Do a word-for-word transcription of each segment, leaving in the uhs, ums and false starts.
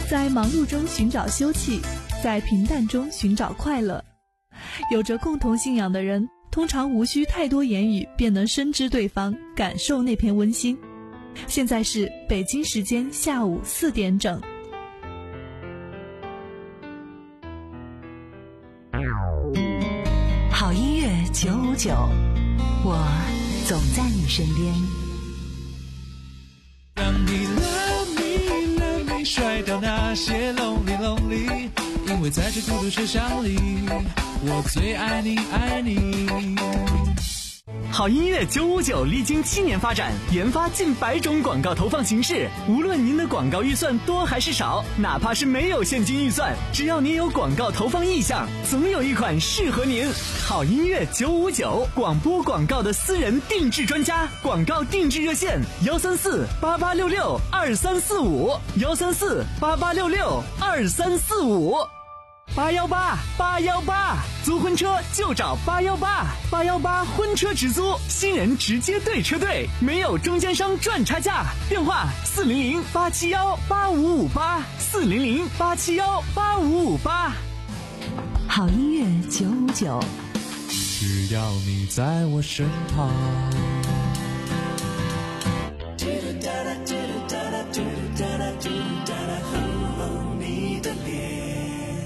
在忙碌中寻找休憩，在平淡中寻找快乐。有着共同信仰的人，通常无需太多言语便能深知对方，感受那片温馨。现在是北京时间下午四点整。 好音乐九五九，我总在你身边。 让你 love me love me 甩掉那些 lonely lonely， 因为在这孤独车厢里，我最爱你爱你。 好音乐九五九历经七年发展，研发近百种广告投放形式。无论您的广告预算多还是少，哪怕是没有现金预算，只要您有广告投放意向，总有一款适合您。好音乐九五九，广播广告的私人定制专家，广告定制热线幺三四八八六六二三四五幺三四八八六六二三四五。八幺八八幺八，租婚车就找八幺八八幺八婚车直租，新人直接对车队，没有中间商赚差价。电话四零零八七幺八五五八四零零八七幺八五五八。 好音乐九五九， 只要你在我身旁。你的脸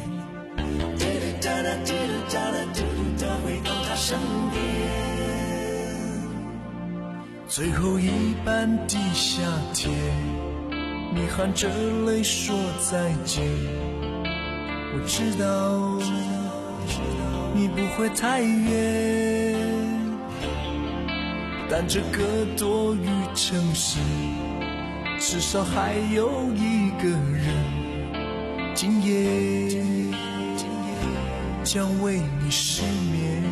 回到他身边，最后一班地下铁，你含着泪说再见。我知道你不会太远，但这个多雨城市至少还有一个人今夜将为你失眠。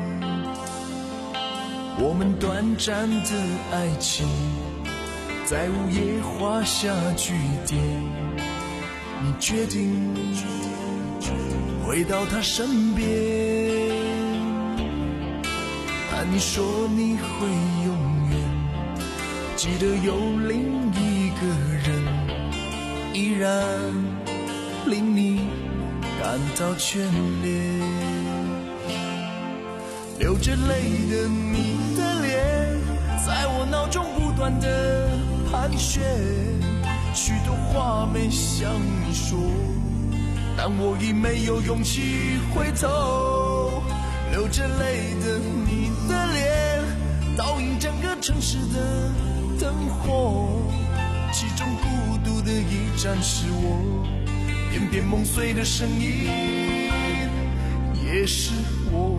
我们短暂的爱情在午夜画下句点，你决定回到他身边，但你说你会永远记得有另一个人依然令你感到眷恋。流着泪的你的脸在我脑中不断的盘旋，许多话没向你说，但我已没有勇气回头。流着泪的你的脸倒映整个城市的灯火，其中孤独的一盏是我片片梦碎的声音，也是我。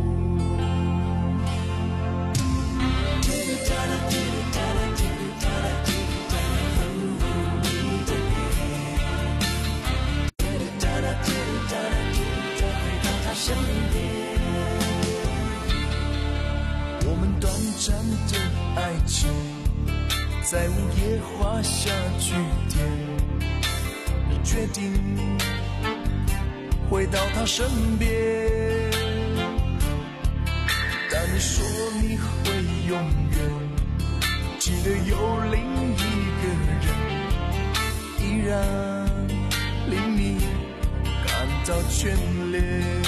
我们短暂的爱情在午夜画下句点，你决定回到他身边，但你说你会永远记得有另一个人依然令你感到眷恋。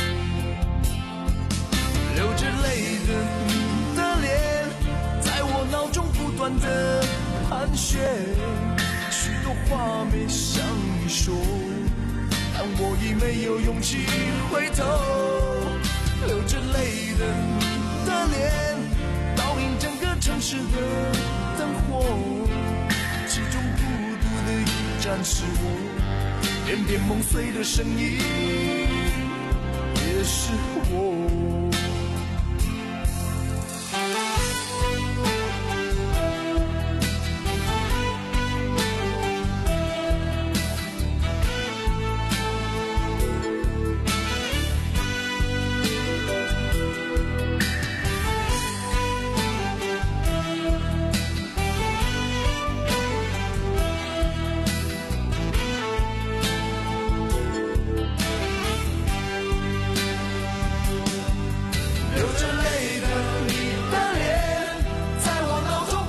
流着泪的你的脸在我脑中不断的盘旋，许多话没向你说，但我已没有勇气回头。流着泪的你的脸倒映整个城市的灯火，其中孤独的一盏是我片片梦碎的声音，也是我。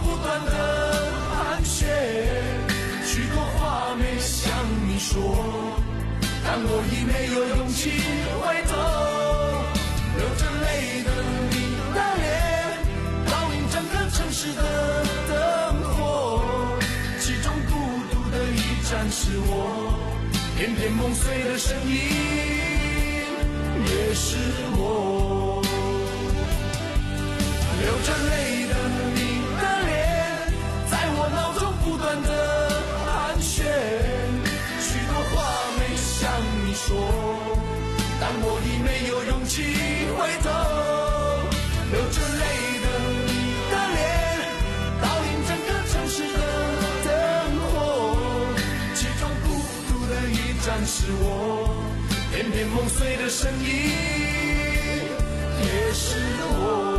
说但我已没有勇气回头，流着泪的你的脸，照映整个城市的灯火，其中孤独的一盏是我，偏偏梦碎的声音也是我。流着泪的你的脸，在我脑中不断的盘旋，许多话没向你说，但我已没有勇气回头。流着泪的你的脸，倒映整个城市的灯火，其中孤独的一盏是我，偏偏梦碎的声音也是我。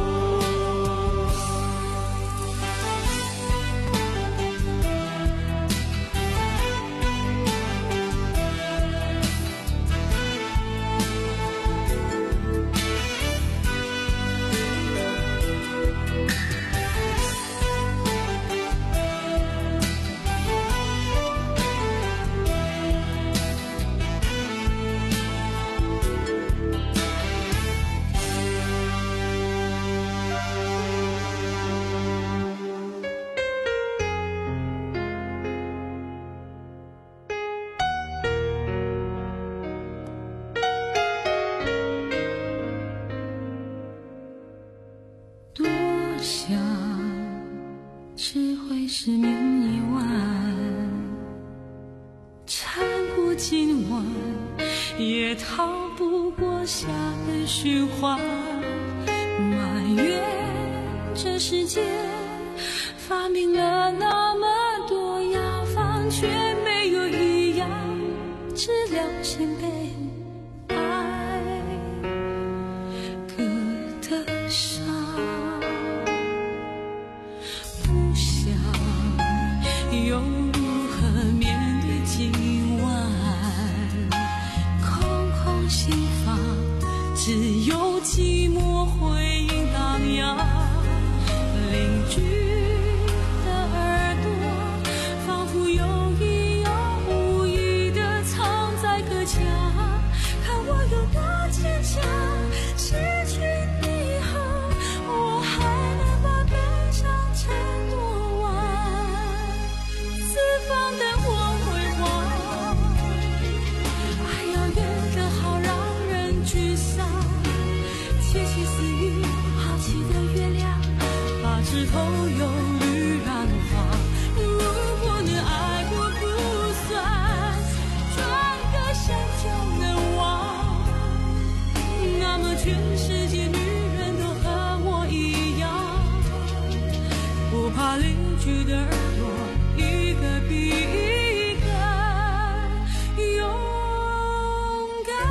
只会失眠一晚，缠过今晚，也逃不过下的循环。埋怨这世界发明了那么多药方，却没有一样治疗心被爱割的伤。又如何面对今晚？空空心房，只有寂寞回音荡漾。邻居的耳朵，仿佛有意有无意地藏在隔墙。看我有多坚强，失去你后，我还能把悲伤撑多晚？四方灯火辉煌，爱遥远的好让人沮丧。窃窃私语，好奇的月亮，把枝头有绿染花。如果能爱过不算，转个身就能忘，那么全世界女人都和我一样，不怕邻居的耳朵一个比一个勇敢。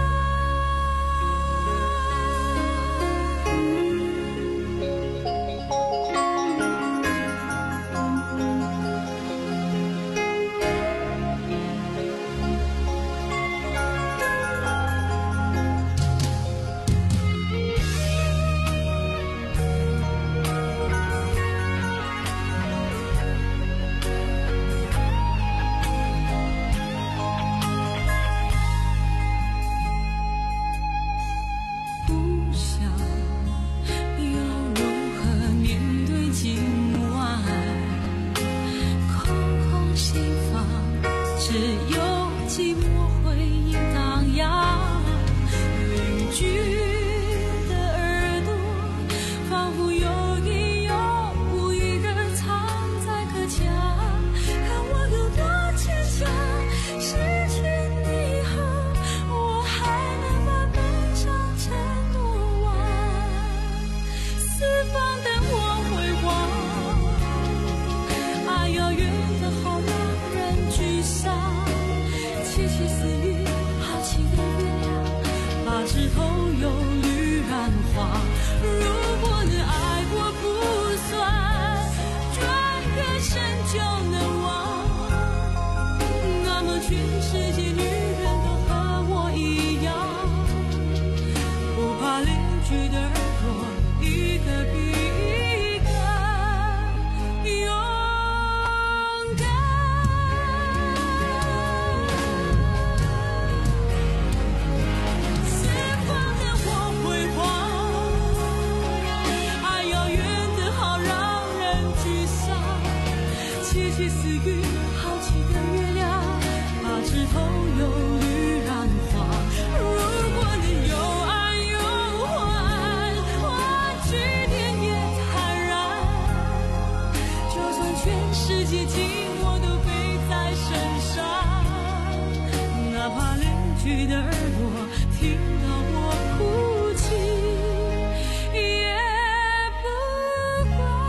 雨，好奇的月亮，把枝头有绿染花。如果你有爱有欢，我句点也坦然。就算全世界寂寞都背在身上，哪怕邻居的耳朵听到我哭泣，也不管。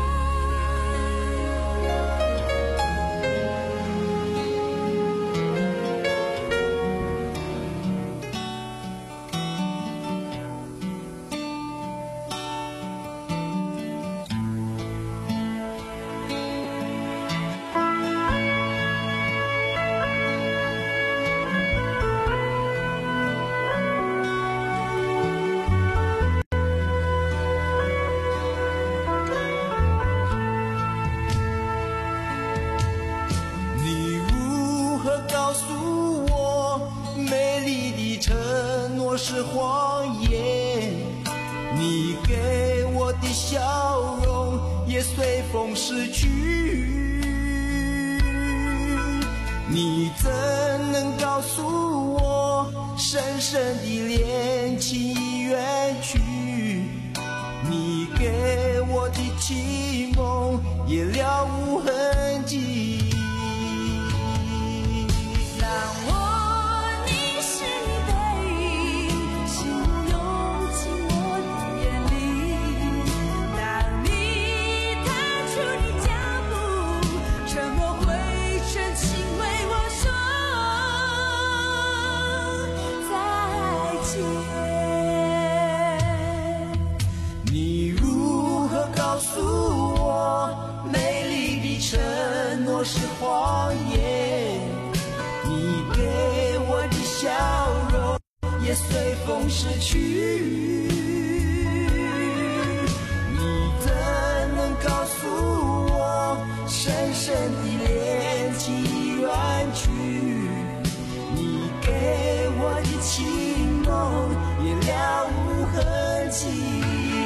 你如何告诉我，美丽的承诺是谎言？你给我的笑容也随风逝去。你怎能告诉我，深深的恋情已远去？你给我的期梦也了无痕迹。 让我凝视你背影，心无用进我的眼里。当你踏出你脚步，沉默会深情为我说再见。 你如何告诉我，美丽的承诺是谎言？你给我的笑容也随风逝去。你怎能告诉我，深深的恋情已远去？你给我的情梦也了无痕迹。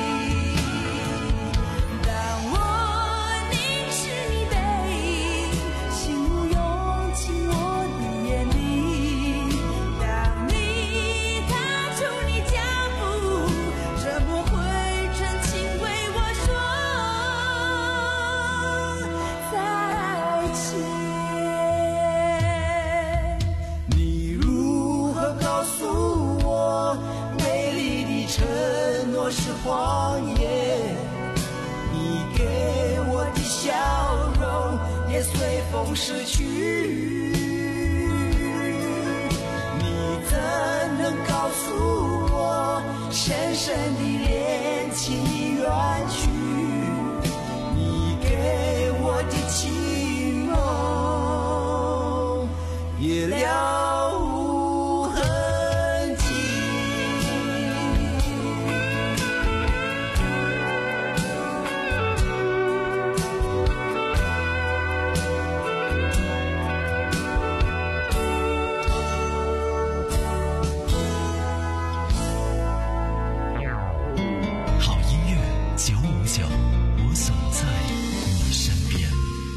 当我凝视你背影，心无用进我的眼里。当你踏出你脚步，沉默会真情为我说再见。 你如何告诉我，美丽的承诺是谎言？你给我的笑容也随风逝去。你怎能告诉我，深深的恋情已远去？你给我的情梦也了无痕迹。 好音乐九五九，我总在你身边。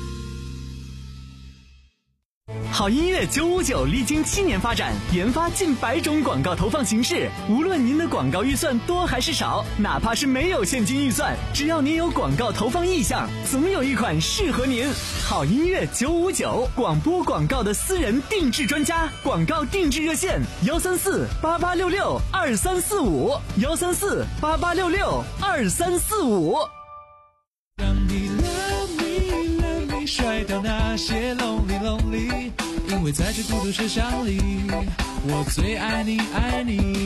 好音乐九五九历经七年发展，研发近百种广告投放形式。无论您的广告预算多还是少，哪怕是没有现金预算，只要您有广告投放意向，总有一款适合您。好音乐九五九，广播广告的私人定制专家，广告定制热线：幺三四八八六六二三四五，幺三四八八六六二三四五。 让你 love me love me 甩掉那些 lonely lonely， 因为在这孤独车厢里，我最爱你爱你。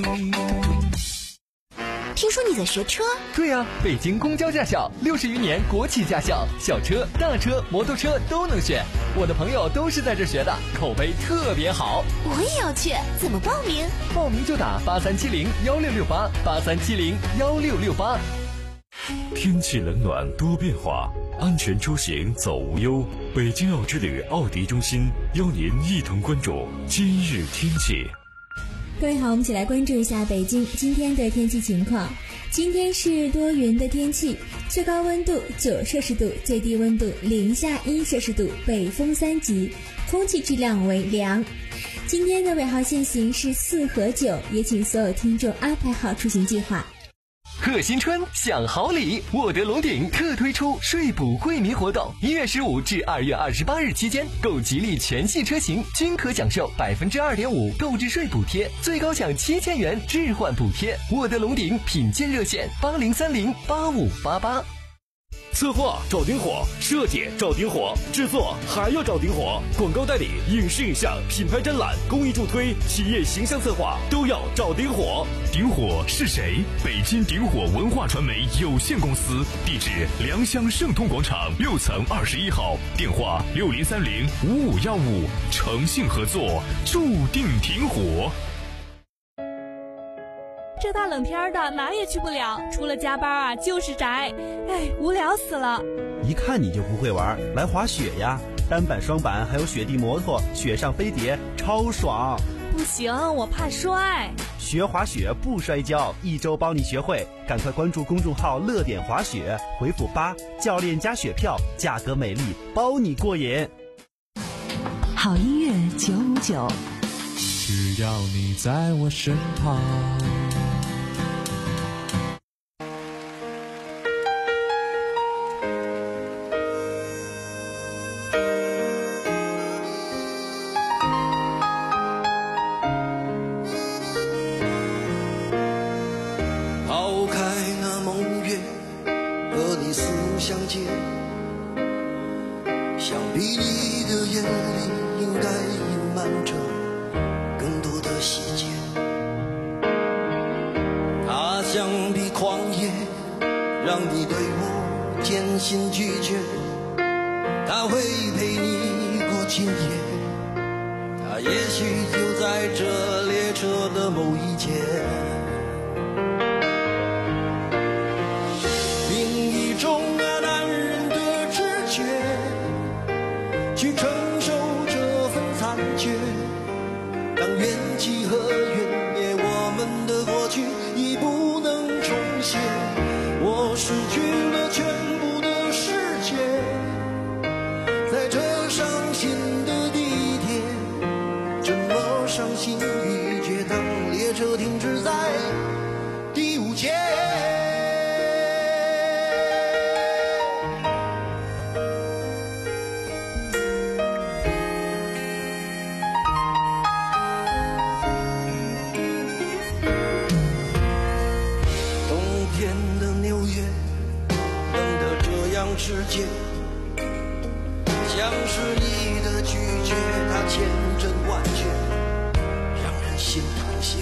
听说你在学车？ 对呀、啊，北京公交驾校六十余年国企驾校，小车、大车、摩托车都能选。我的朋友都是在这学的，口碑特别好。 我也要去，怎么报名？ 报名就打八三七零幺六六八八三七零幺六六八。 天气冷暖多变化，安全出行走无忧。北京奥之旅奥迪中心邀您一同关注今日天气。 各位好，我们一起来关注一下北京今天的天气情况。 今天是多云的天气，最高温度九摄氏度，最低温度零下一摄氏度，北风三级，空气质量为良。今天的尾号限行是四和九，也请所有听众安排好出行计划。 贺新春享好礼，沃德龙鼎特推出税补惠民活动，一月十五至二月二十八日期间，购吉利全系车型均可享受百分之二点五购置税补贴，最高享七千元置换补贴。沃德龙鼎品鉴热线八零三零八五八八。 策划找顶火，设计找顶火，制作还要找顶火，广告代理、影视影像、品牌展览、公益助推、企业形象策划都要找顶火。 顶火是谁？北京顶火文化传媒有限公司，地址良乡盛通广场六层二十一号，电话六零三零五五幺五，诚信合作，注定顶火。 这大冷天的哪也去不了，除了加班啊就是宅，哎，无聊死了。 一看你就不会玩，来滑雪呀，单板双板还有雪地摩托，雪上飞碟超爽。 不行，我怕摔。 学滑雪不摔跤，一周帮你学会，赶快关注公众号乐点滑雪，回复八，教练加雪票，价格美丽，包你过瘾。 好音乐九五九， 只要你在我身旁。 想必你的眼里应该隐瞒着更多的细节，它像笔狂野，让你对我渐行拒绝，它会陪你过今夜，它也许就在这列车的某一节，另一种男人的直觉去承受这份残缺，当怨气和怨灭，我们的过去已不能重现。我失去了全部的世界，在这伤心的地点，这么伤心欲绝，当列车停止在第五节。世界像是你的拒绝，它千真万确，让人心淌血。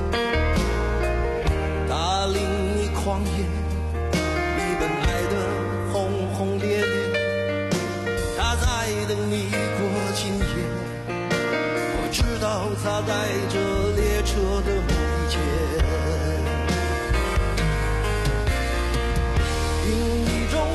它令你狂野，你本爱的轰轰烈烈，它在等你过今夜。我知道它在这列车的某一节。另一种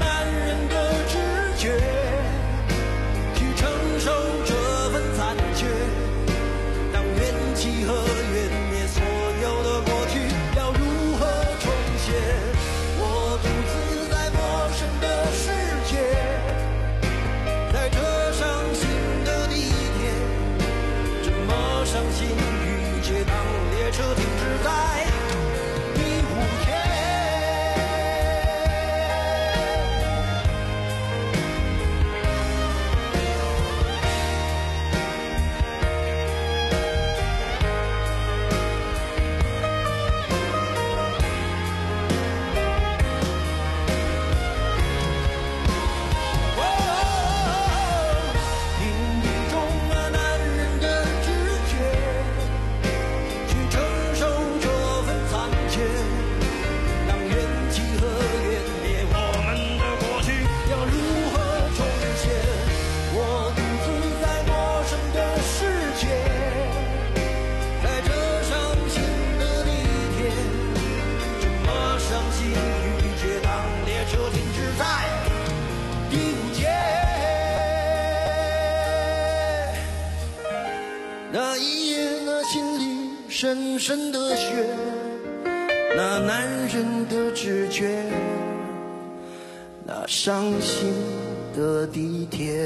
去承受这份残缺，当怨气和怨灭，所有的过去要如何重现？我独自在陌生的世界，在这伤心的地点，这么伤心欲绝，当列车停止在第五节。那一夜，那心里深深的雪， 那男人的直觉，那伤心的地铁。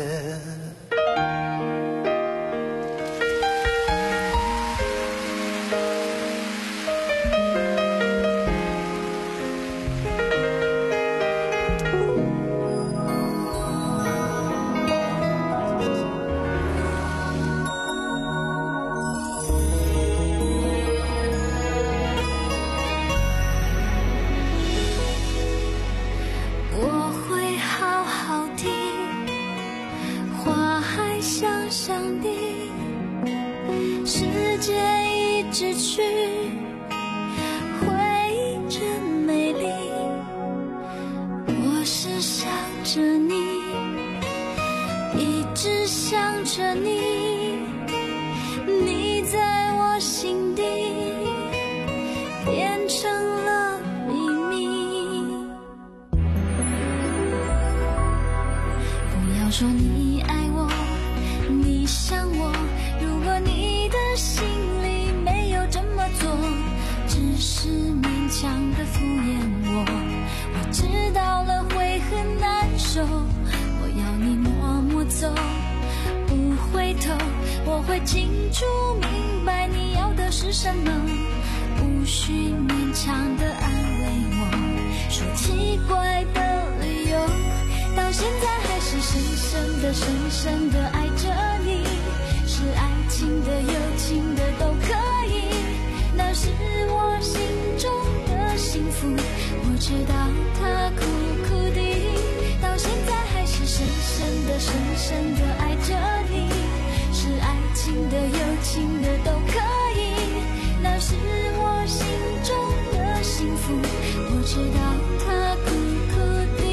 说你爱我，你想我，如果你的心里没有这么做，只是勉强的敷衍我，我知道了会很难受。我要你默默走，不回头，我会清楚明白你要的是什么，无需勉强的安慰我，说奇怪的理由，到现在还是深深的深深的爱着你，是爱情的有情的都可以，那是我心中的幸福，我知道它苦苦的，到现在还是深深的深深的爱着你，是爱情的有情的都可以，那是我心中的幸福，我知道它苦苦的。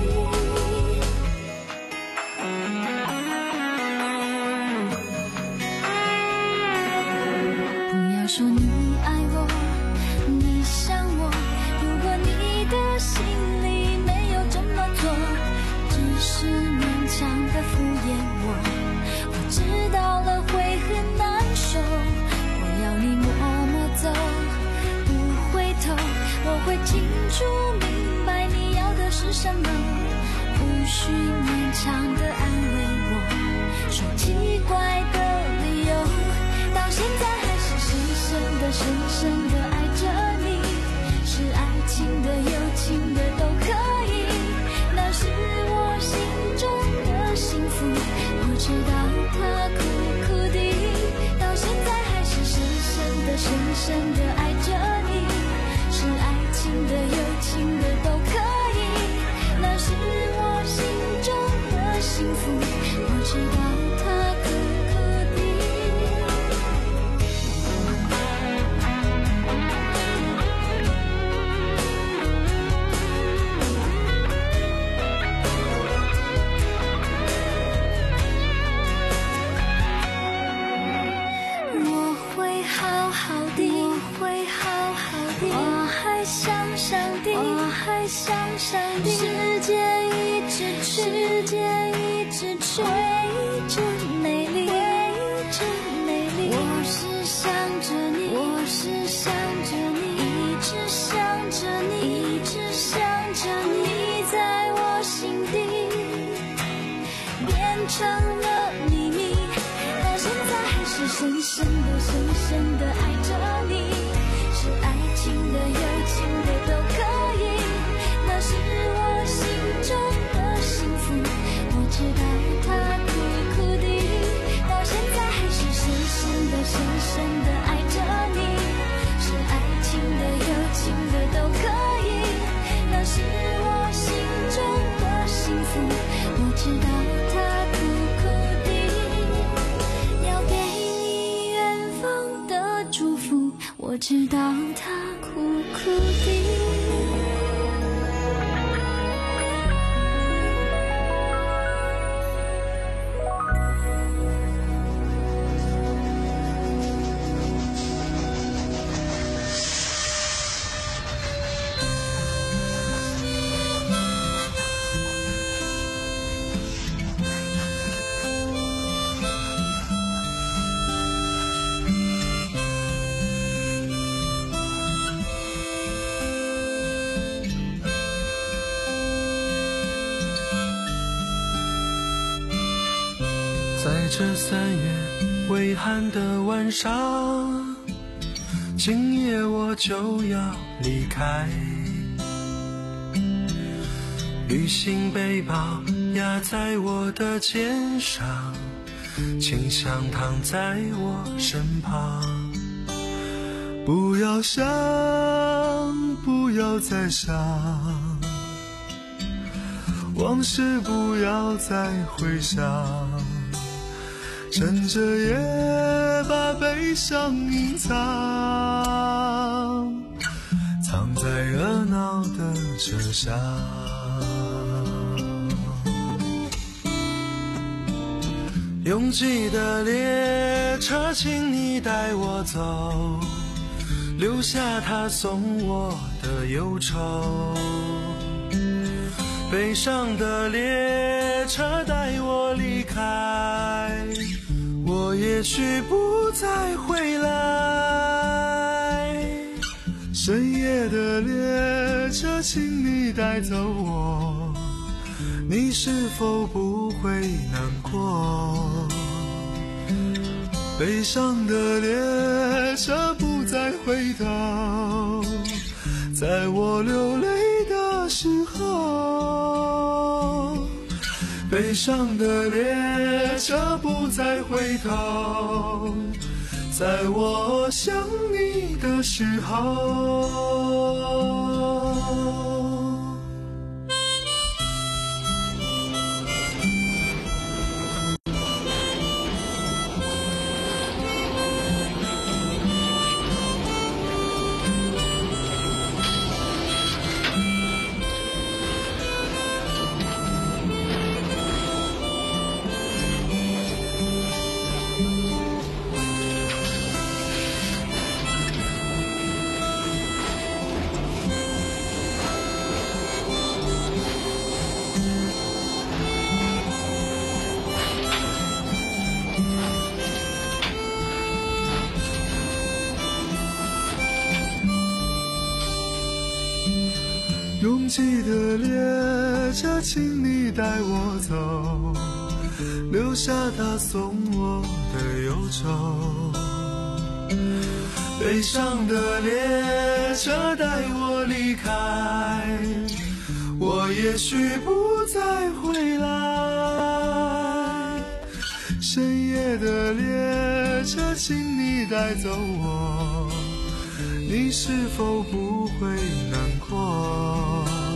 说你爱我，你想我，如果你的心里没有这么做，只是勉强的敷衍我，我知道了会很难受，我要你默默走，不回头，我会清楚明白你要的是什么，无需勉强的安慰我，说奇怪的理由，到现在深的深深的爱着你，是爱情的有情的都可以，那是我心中的幸福，我知道它苦苦的，到现在还是深深的深深的爱着你，是爱情的有情的都可以，那是我心中的幸福，我知道它苦苦的。想上帝，世界一直去，世界一直去，为真美丽，为真美丽。我是想着你，我是想着你，一直想着你，一直想着你，在我心底变成了秘密，到现在还是深深的深深的爱着你，是爱情的有情的都可以。是我心中的幸福，我知道它苦苦的，到现在还是深深的深深的爱着你，是爱情的有情的都可以，那是我心中的幸福，我知道它苦苦的，要给你远方的祝福，我知道它苦苦的。 在这三月微寒的晚上，今夜我就要离开。旅行背包压在我的肩上，请想躺在我身旁。不要想，不要再想，往事不要再回想，趁着夜把悲伤隐藏，藏在热闹的车厢。拥挤的列车，请你带我走，留下他送我的忧愁。悲伤的列车带我离开，我也许不再回来。深夜的列车，请你带走我，你是否不会难过？悲伤的列车不再回头，在我流泪的时候。悲伤的列车不再回头，在我想你的时候。拥挤的列车，请你带我走，留下他送我的忧愁。悲伤的列车带我离开，我也许不再回来。深夜的列车，请你带走我，你是否不会难过？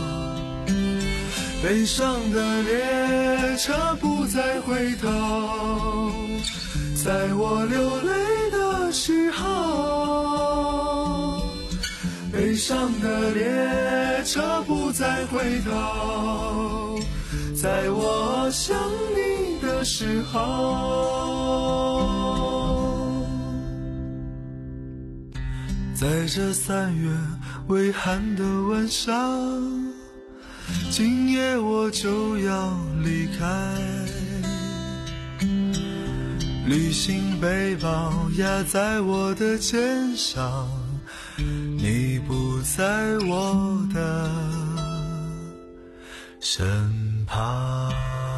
悲伤的列车不再回头，在我流泪的时候。悲伤的列车不再回头，在我想你的时候。在这三月微寒的晚上，今夜我就要离开。旅行背包压在我的肩上，你不在我的身旁。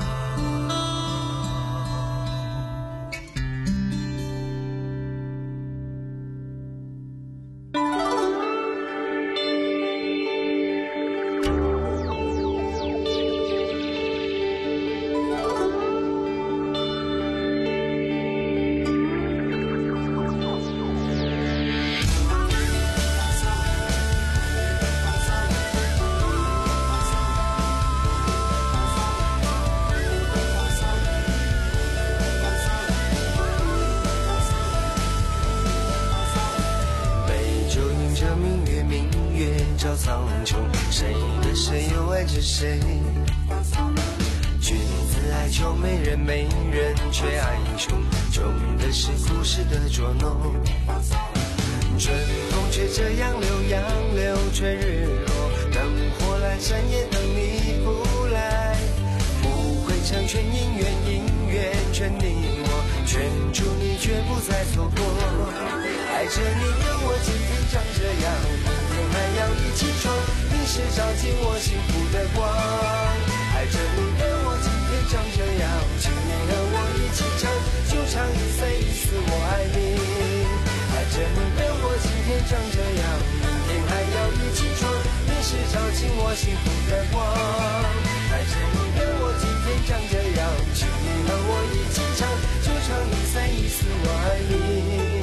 苍穹，谁的谁又爱着谁？君子爱穷，美人美人却爱英雄，穷的是故事的捉弄。春风却这样流，杨柳却日落，灯火来展颜，等你不来。不会成全姻缘，姻缘全你我，圈住你却不再错过。爱着你的我今天长这样，明天还要一起闯，你是照进我幸福的光。爱着你的我今天长这样，请你和我一起唱。 幸福的光。爱着你的我今天长这样，请你和我一起唱，就唱一三一四我爱你。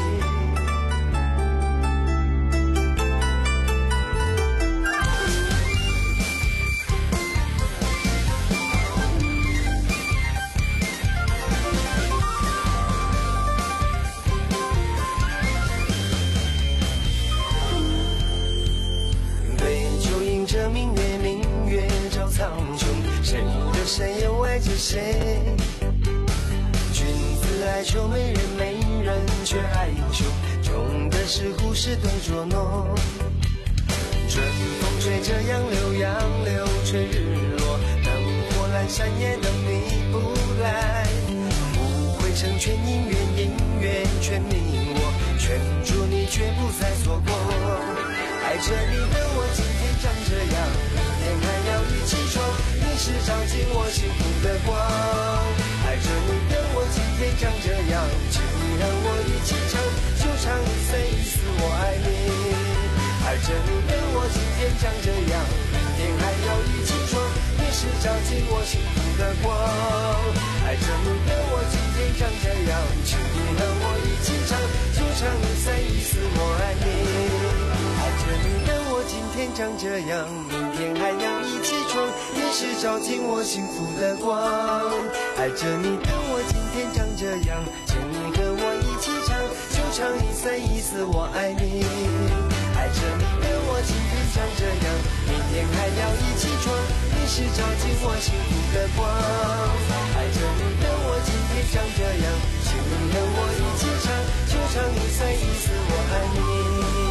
谁又爱着谁？君子爱仇，没人没人却爱英雄，重的是故事的捉弄。春风吹着杨柳，杨柳吹日落，灯火阑珊也等你不来。误会成全姻缘，姻缘全你我，圈住你绝不再错过。爱着你的我今天长这样，明天还要一起闯，你是照进我幸福的光。爱着你的我今天长这样，请你和我一起唱，就唱一三一四我爱你。爱着你的我今天长这样，明天还要一起闯，你是照进我幸福的光。爱着你的我今天长这样，请你和我一起唱，就唱一三一四我爱你。爱着你的我今天长这样，明天还要一起闯，也是照进我幸福的光。爱着你的我今天长这样，请你和我一起唱，就唱一三一四我爱你。爱着你的我今天长这样，明天还要一起闯，你是照进我幸福的光。爱着你的我今天长这样，请你和我一起唱，就唱一三一四我爱你。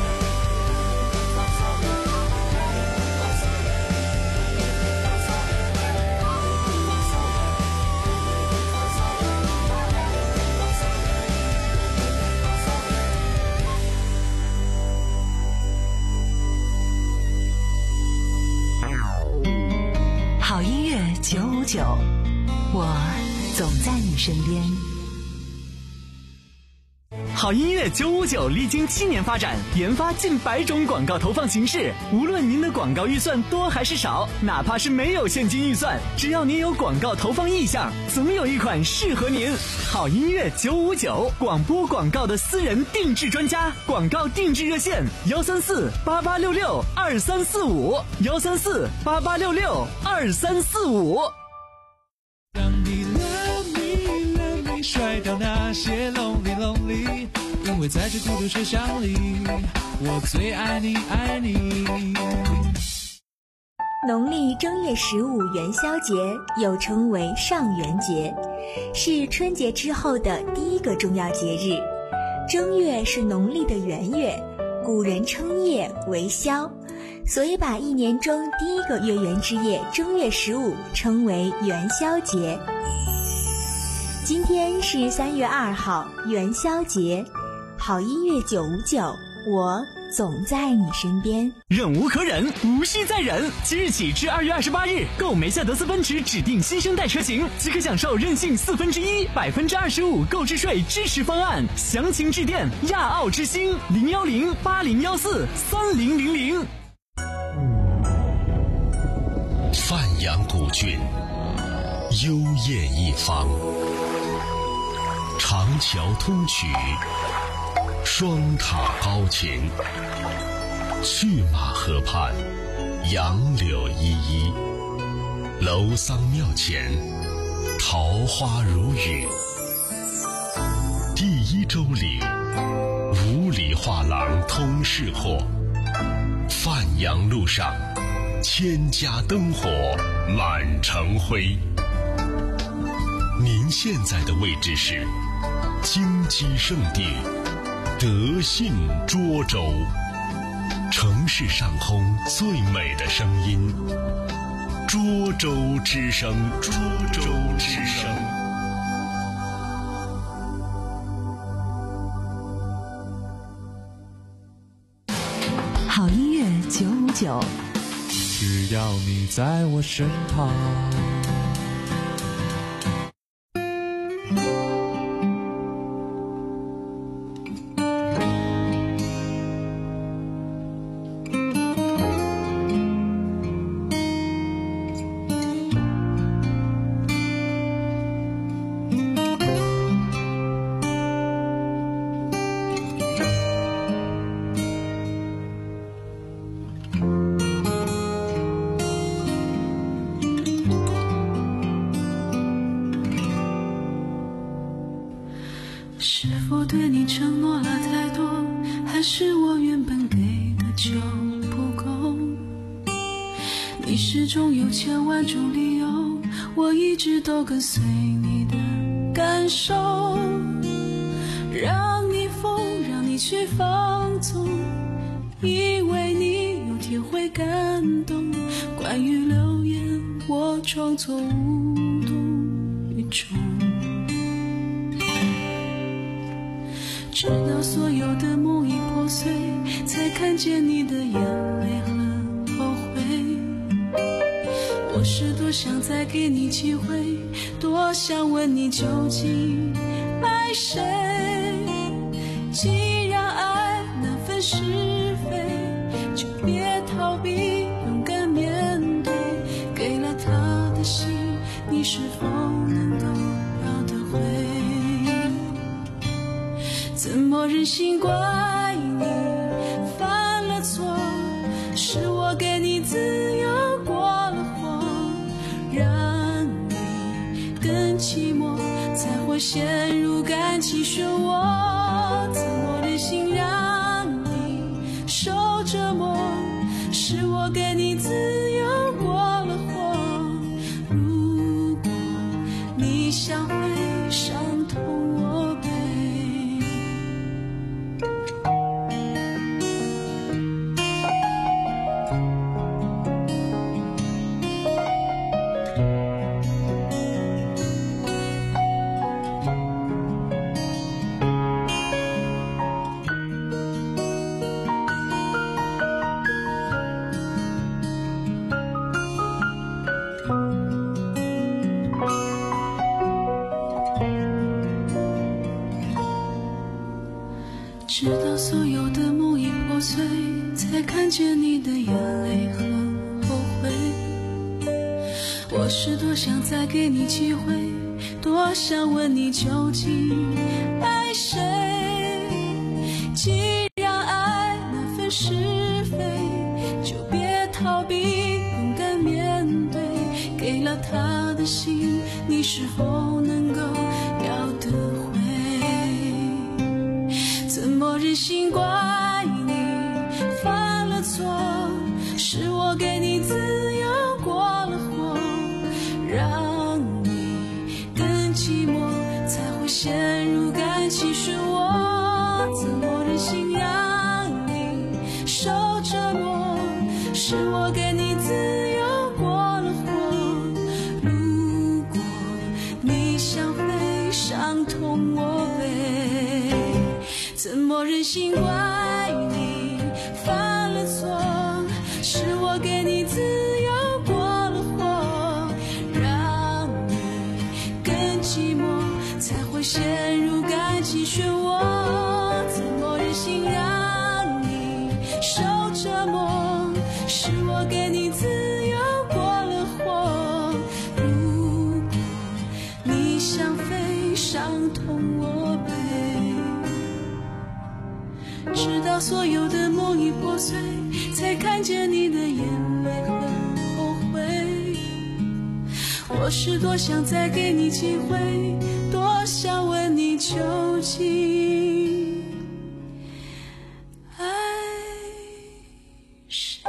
好音乐九五九，我总在你身边。 好音乐九五九历经七年发展，研发近百种广告投放形式。无论您的广告预算多还是少，哪怕是没有现金预算，只要您有广告投放意向，总有一款适合您。好音乐九五九，广播广告的私人定制专家，广告定制热线：幺三四八八六六二三四五，幺三四八八六六二三四五。 让你 love me love me 甩掉那些 lonely lonely， 因为在这孤独车厢里，我最爱你爱你。 农历正月十五元宵节又称为上元节，是春节之后的第一个重要节日。正月是农历的元月，古人称夜为宵，所以把一年中第一个月圆之夜正月十五称为元宵节。今天是三月二号，元宵节。好音乐九五九，我总在你身边。 忍无可忍，无需再忍。即日起至二月二十八日，购梅赛德斯奔驰指定新生代车型，即可享受任性四分之一、百分之二十五购置税支持方案。详情致电亚奥之星零幺零八零幺四三零零零。 范阳古郡，幽艳一方，长桥通衢，双塔高擎，去马河畔，杨柳依依，楼桑庙前，桃花如雨。第一州岭，五里画廊通市货，范阳路上，千家灯火满城辉。您现在的位置是金鸡圣地德信涿州，城市上空最美的声音，涿州之声，涿州之声。 好音乐九五九， 只要你在我身旁。 是否对你承诺了太多，还是我原本给的就不够？你始终有千万种理由，我一直都跟随你的感受，让你疯，让你去放纵，以为你有天会感动。关于流言，我装作无动于衷，直到所有的梦已破碎，才看见你的眼泪和后悔。我是多想再给你机会，多想问你究竟爱谁。既然爱难分是非，就别逃避，勇敢面对。给了他的心，你是否能够要得回？怎么忍心怪你犯了错，是我给你自由过了火，让你更寂寞，才会陷入感情漩涡。怎么忍心让你受折磨，是我给你自由过了火，如果你想会伤痛我背。直到所有的梦已破碎，才看见你的眼泪和后悔。我是多想再给你机会，多想问你究竟爱谁。既然爱难分是非，就别逃避，勇敢面对。给了他的心，你是否能够要得回？怎么忍心怪你犯了错，是我给你自由过了火，让你更寂寞，才会陷入感情漩涡。怎么忍心让你受折磨，是我给你自由过了火，如果你想飞，伤痛我背。怎么忍心怪你犯了错，是我给你自由过了火，让你更寂寞，才会陷入感情漩涡。怎么忍心让你受折磨，是我给你自由过了火，如果你想飞，伤痛我背。直到所有的梦已破碎，才看见你的眼泪和后悔。我是多想再给你机会，多想问你究竟爱谁。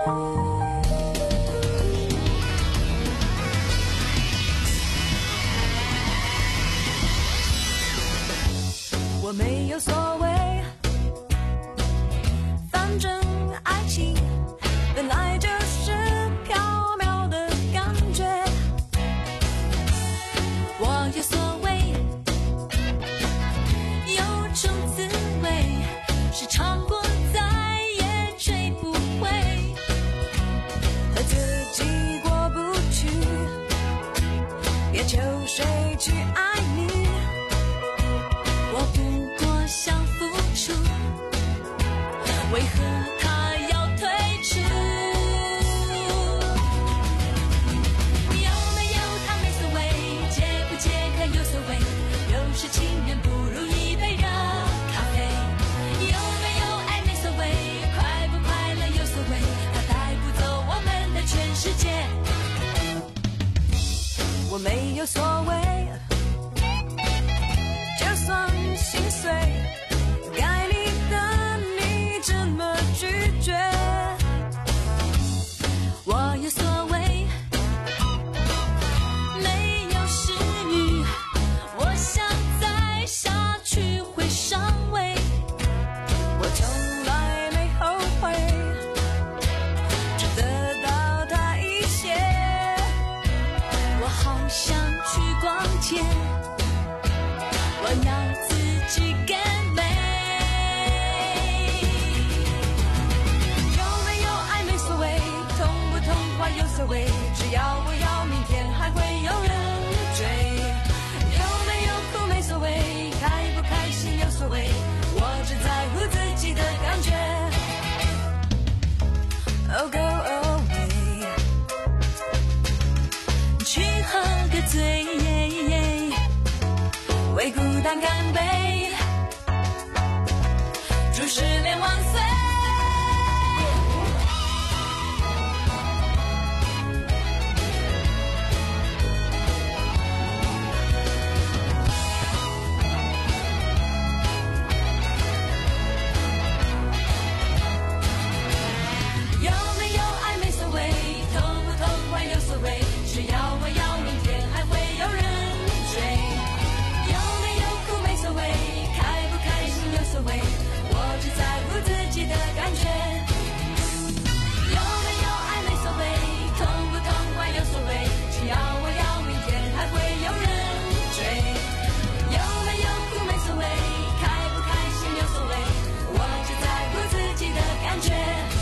我没有所谓，反正爱情本来就是缥缈的感觉。我有所谓，有种滋味是尝过再也追不回，和自己过不去，别求谁去爱你。我不过想碎，该你的你怎么拒绝？我有所谓，没有失语，我想再下去会伤胃。我从来没后悔，只得到他一些。我好想去逛街，我要自己更美。有没有爱没所谓，痛不痛快有所谓，只要我要明天还会有人追。有没有苦没所谓，开不开心有所谓，我只在乎自己的感觉。Oh go away， 去喝个醉，为孤单干杯，祝失恋万岁。有没有爱没所谓，痛不痛快有所谓，只要我要明天还会有人追。有没有苦没所谓，开不开心有所谓，我只在乎自己的感觉。有没有爱没所谓，痛不痛快有所谓，只要我要明天还会有人追。有没有苦没所谓，开不开心有所谓，我只在乎自己的感觉。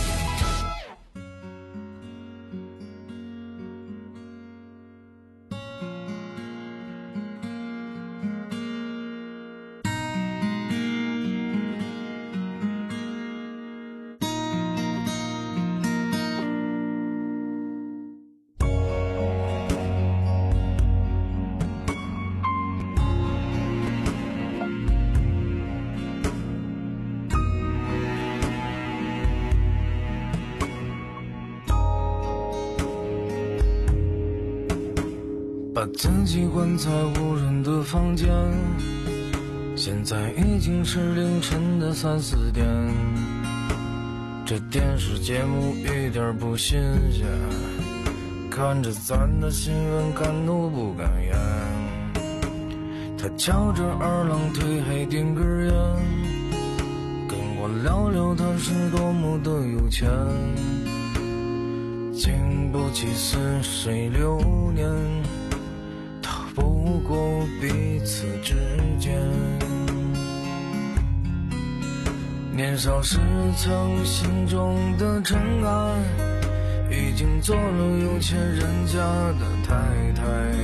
把自己关在无人的房间，现在已经是凌晨的三四点，这电视节目一点不新鲜，看着咱的新闻敢怒不敢言。他翘着二郎腿还点根烟，跟我聊聊他是多么的有钱，经不起似水流年，不过彼此之间。年少时曾心中的尘埃，已经做了有钱人家的太太。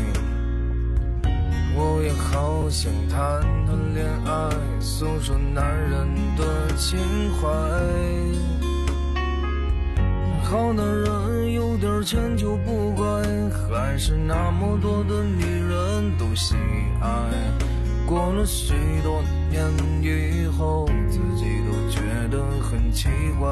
我也好想谈谈恋爱，诉说男人的情怀。好男人有点钱就不乖，还是那么多的女人都喜爱。过了许多年以后，自己都觉得很奇怪。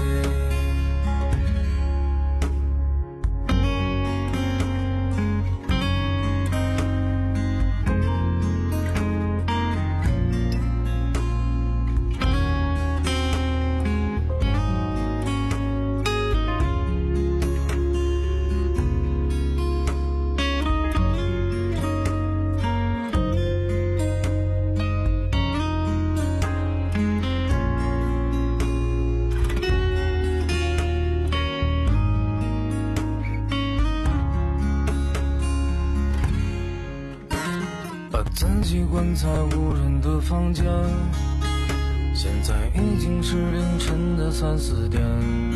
自己关在无人的房间，现在已经是凌晨的三四点，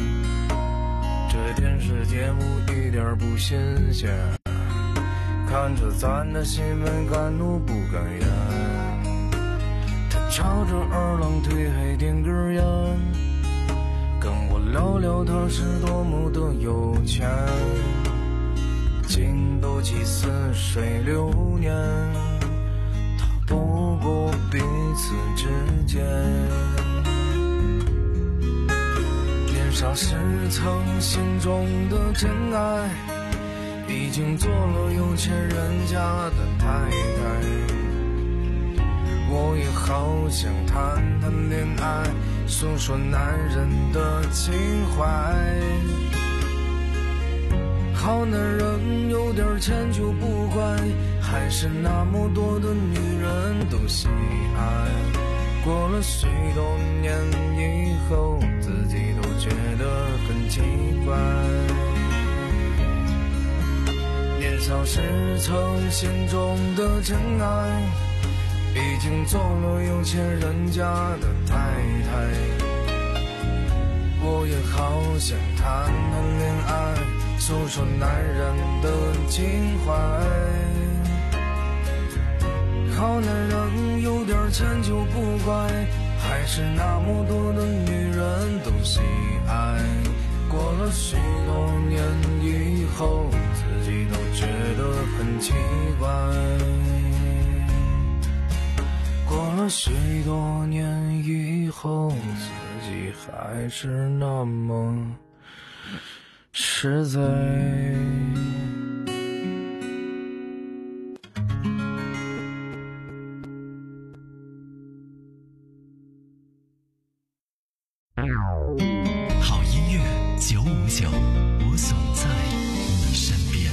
这电视节目一点不新鲜，看着咱的新闻敢怒不敢言。他翘着二郎腿还点根烟，跟我聊聊他是多么的有钱，经不起似水流年，不过彼此之间。年少时曾心中的真爱，已经做了有钱人家的太太。我也好想谈谈恋爱，诉说男人的情怀。好男人有点钱就不怪，还是那么多的女人都喜爱。过了许多年以后，自己都觉得很奇怪。年少时曾心中的真爱，已经做了有钱人家的太太。我也好想谈谈恋爱，诉说男人的情怀。好男人有点钱就不怪，还是那么多的女人都喜爱。过了许多年以后，自己都觉得很奇怪。过了许多年以后，自己还是那么实在。 好音乐九五九，我总在你身边。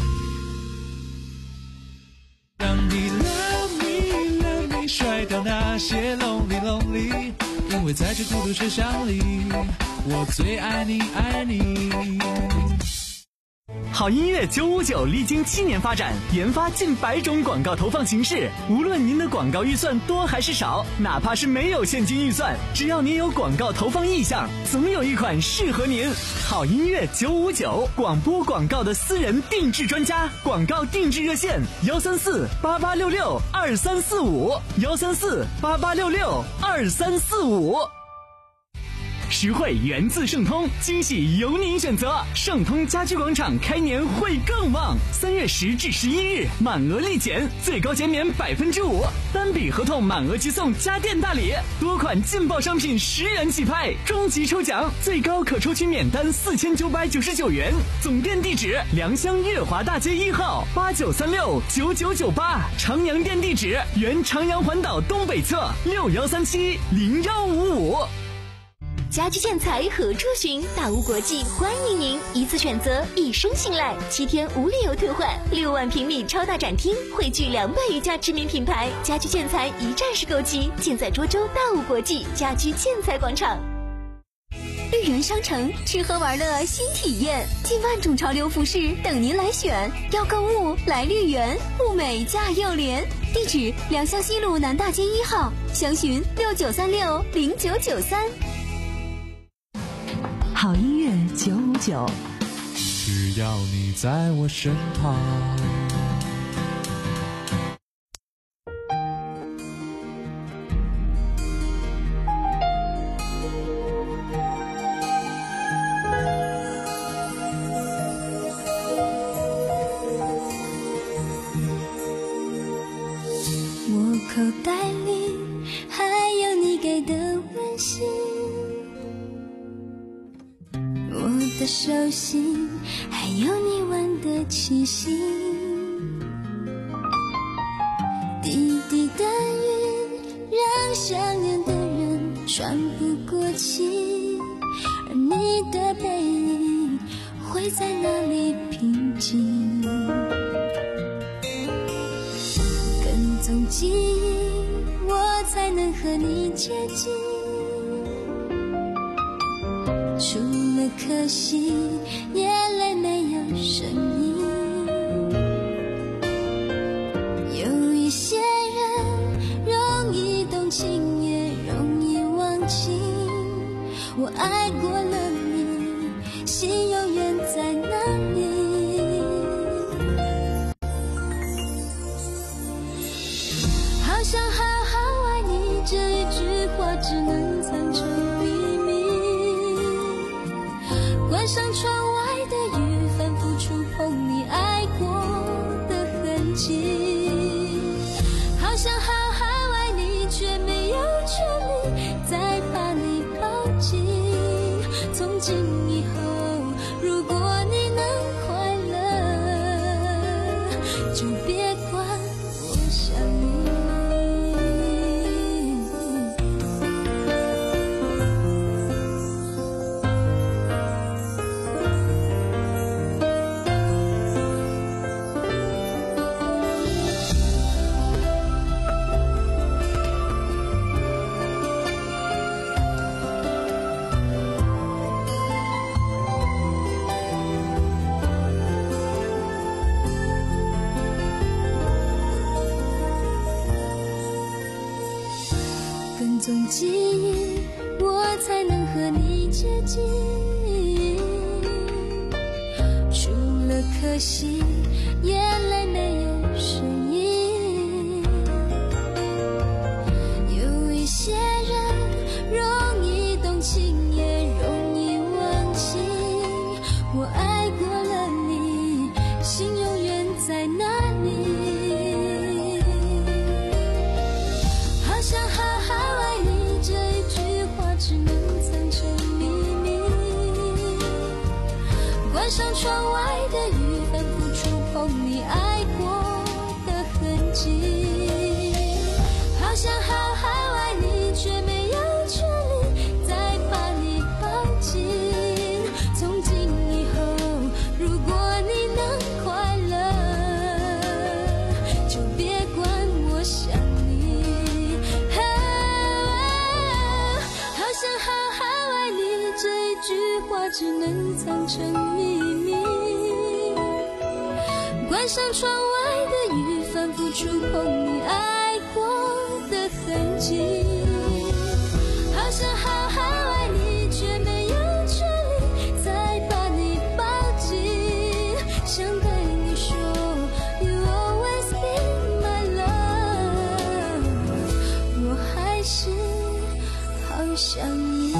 让你 love me love me 甩掉那些 lonely lonely， 因为在这孤独车厢里，我最爱你爱你。 好音乐九五九历经七年发展，研发近百种广告投放形式。无论您的广告预算多还是少，哪怕是没有现金预算，只要您有广告投放意向，总有一款适合您。好音乐九五九，广播广告的私人定制专家，广告定制热线幺三四八八六六二三四五幺三四八八六六二三四五。实惠源自盛通，惊喜由您选择。盛通家居广场开年会更旺，三月十至十一日满额立减，最高减免百分之五，单笔合同满额即送家电大礼，多款劲爆商品十元起拍，终极抽奖最高可抽取免单四千九百九十九元。总店地址：良乡月华大街一号八九三六九九九八，长阳店地址：原长阳环岛东北侧六幺三七零幺五五。 家居建材何处寻？大屋国际欢迎您，一次选择，一生信赖，七天无理由退换，六万平米超大展厅，汇聚两百余家知名品牌，家居建材一站式购齐，尽在涿州大屋国际家居建材广场。绿园商城吃喝玩乐新体验，近万种潮流服饰等您来选，要购物来绿园，物美价又廉。地址：良乡西路南大街一号，详询六九三六零九九三。 好音乐九五九， 只要你在我身旁。 我口袋里还有你给的温馨，我的手心还有你闻的气息，滴滴的雨让想念的人喘不过气，而你的背影会在哪里平静？跟踪记忆，我才能和你接近，除了可惜，眼泪没有声音。有一些人容易动情，也容易忘情。我爱过了你，心永远在那里。好想好好爱你，这一句话只能藏成秘密。关上窗外的雨，反复触碰你爱过的痕迹。好想好好爱你，却没有权利再把你抱紧。从今以后， 踪记忆，我才能和你接近。除了可惜，眼泪没有声音。有一些人容易动情，也容易忘情。我爱过了你，心永远在那里。好想好好爱你，这一句话只能藏成秘密。关上窗外的雨，反复触碰你爱过的痕迹。好想好好爱你，却没有权利再把你抱紧。从今以后，如果你能快乐，就别管我想你。啊，好想好好爱你，这一句话只能藏成秘密。关上窗外的雨，反复触碰你爱过的痕迹。好想好好爱你，却没有权利再把你抱紧。想对你说 You always be my love， 我还是好想你。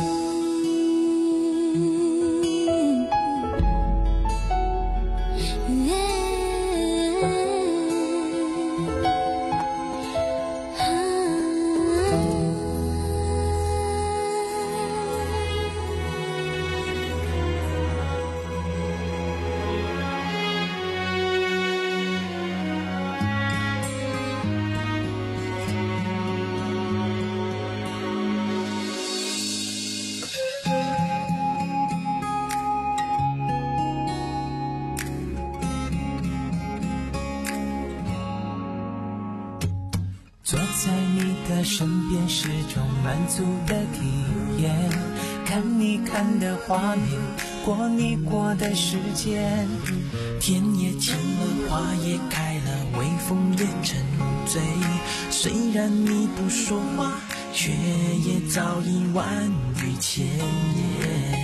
坐在你的身边是种满足的体验，看你看的画面，过你过的时间。天也晴了，花也开了，微风也沉醉。虽然你不说话，却也早已万语千言。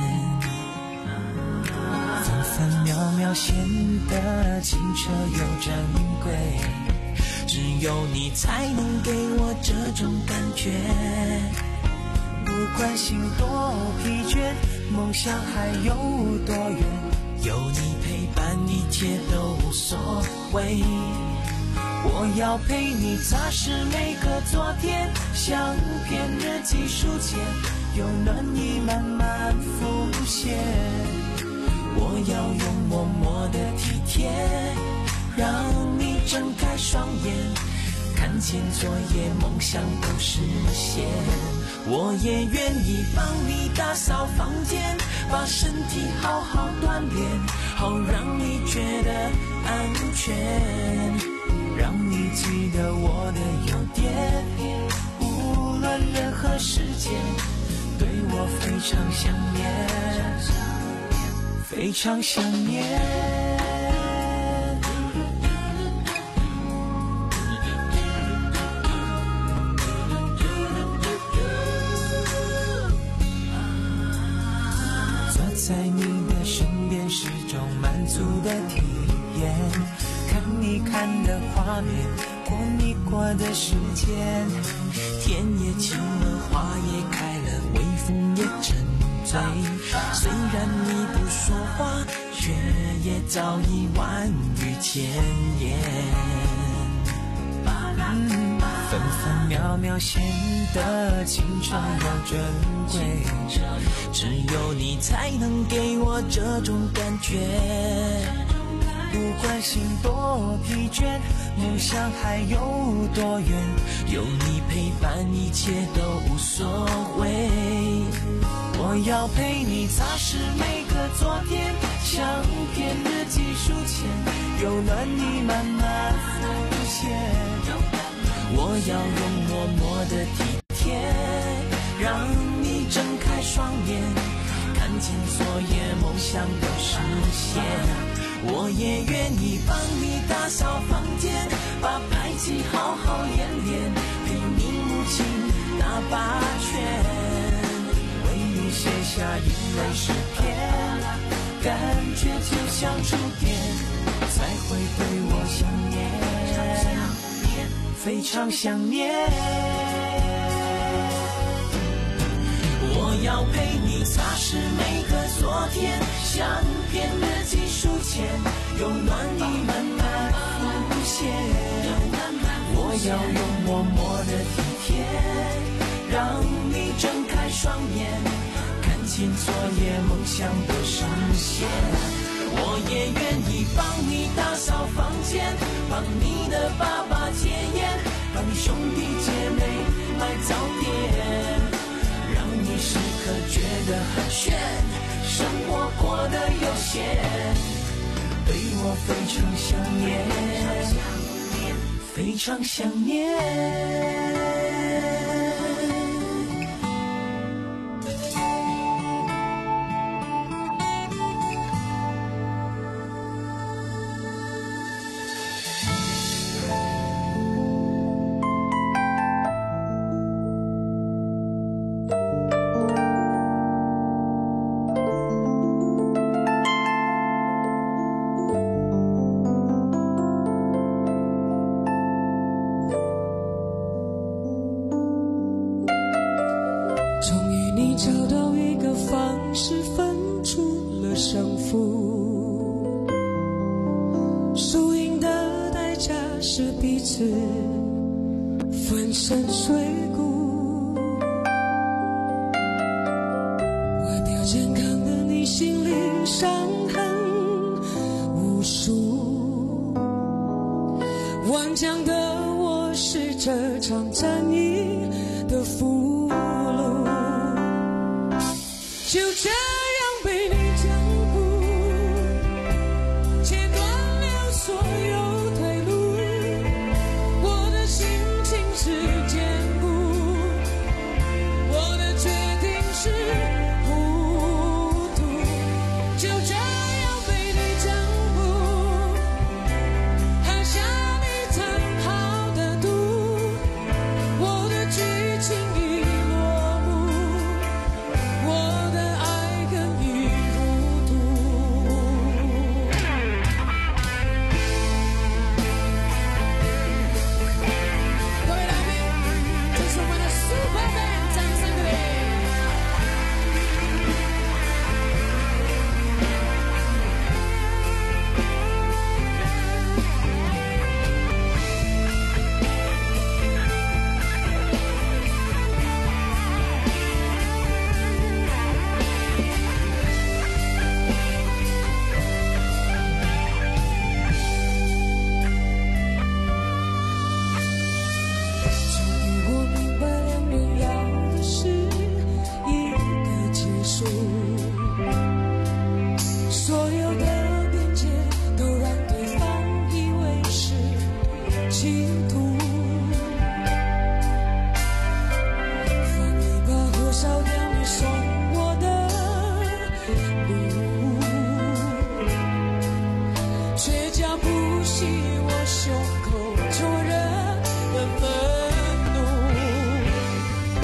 分分秒秒显得清澈又珍贵，只有你才能给我这种感觉。不管心多疲倦，梦想还有多远，有你陪伴一切都无所谓。我要陪你擦拭每个昨天，像篇日记书签，有暖意慢慢浮现。我要用默默的体贴，让你睁开双眼，看见昨夜梦想都实现。我也愿意帮你打扫房间，把身体好好锻炼，好让你觉得安全，让你记得我的优点。无论任何时间，对我非常想念，非常想念。在你的身边是种满足的体验，看你看的画面，过你过的时间。天也晴了，花也开了，微风也沉醉。虽然你不说话，却也早已万语千言。嗯，分分秒秒显得清澈又珍贵，只有你才能给我这种感觉。不管心多疲倦，梦想还有多远，有你陪伴一切都无所谓。我要陪你擦拭每个昨天，像篇日记书签，有暖意慢慢浮现。我要用默默的体贴，让你睁开双眼，看见昨夜梦想都实现。我也愿意帮你打扫房间，把排气好好演练，陪你母亲打把拳，为你写下一类诗篇，感觉就像触电，才会对我想念，非常想念。我要陪你擦拭每个昨天，像片日记书签，有暖意慢慢浮现。我要用默默的体贴，让你睁开双眼，看见昨夜梦想的实现。我也愿意帮你打扫房间，帮你的爸爸戒烟，帮你兄弟姐妹买早点，让你时刻觉得很炫，生活过得悠闲，对我非常想念，非常想念。 粉身碎骨，外表健康的你心里伤痕无数，顽强的我是这场战役的俘